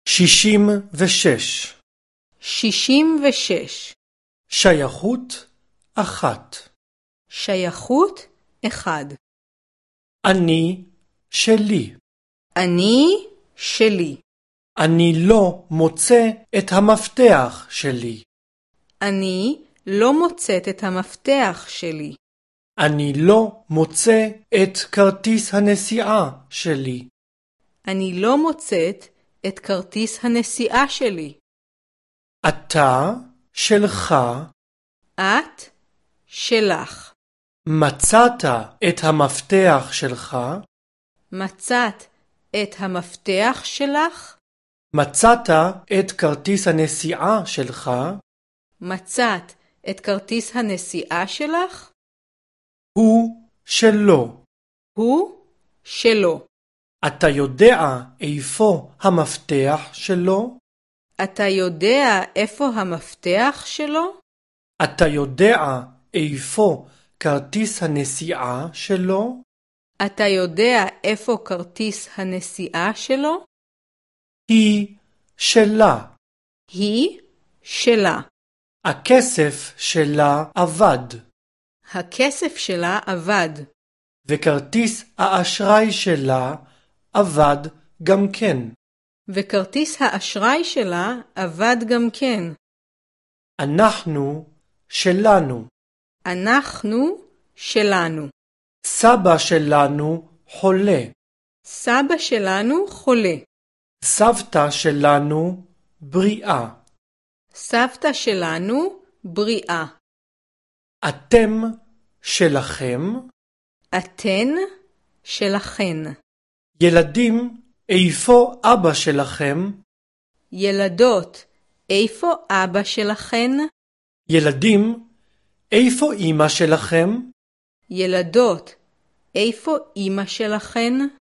66 66 שייכות 1 שייכות 1 אני שלי. אני שלי. אני לא מוצא את המפתח שלי. אני לא מוצאת את המפתח שלי. אני לא מוצא את כרטיס הנסיעה שלי. אני לא מוצאת את כרטיס הנסיעה שלי. אתה שלך. את שלך. מצאת את המפתח שלך. מצאת את המפתח שלך. מצאת את כרטיס הנסיעה שלך. מצאת את כרטיס הנסיעה שלך. הוא שלו. הוא שלו. אתה יודע איפה המפתח שלו? אתה יודע איפה המפתח שלו? אתה יודע איפה כרטיס הנסיעה שלו? אתה יודע איפה כרטיס הנסיעה שלו? היא שלה. היא שלה. הכסף שלה אבד. הכסף שלה אבד. וכרטיס האשראי שלה אבד גם כן. וכרטיס האשראי שלה אבד גם כן. אנחנו שלנו. אנחנו שלנו. סבא שלנו חולה. סבא שלנו חולה. סבתא שלנו בריאה. סבתא שלנו בריאה. אתם שלכם. אתן שלכן. ילדים, איפה אבא שלכם? ילדות, איפה אבא שלכן? ילדים, איפה אמא שלכם? ילדות, איפה אמא שלכן?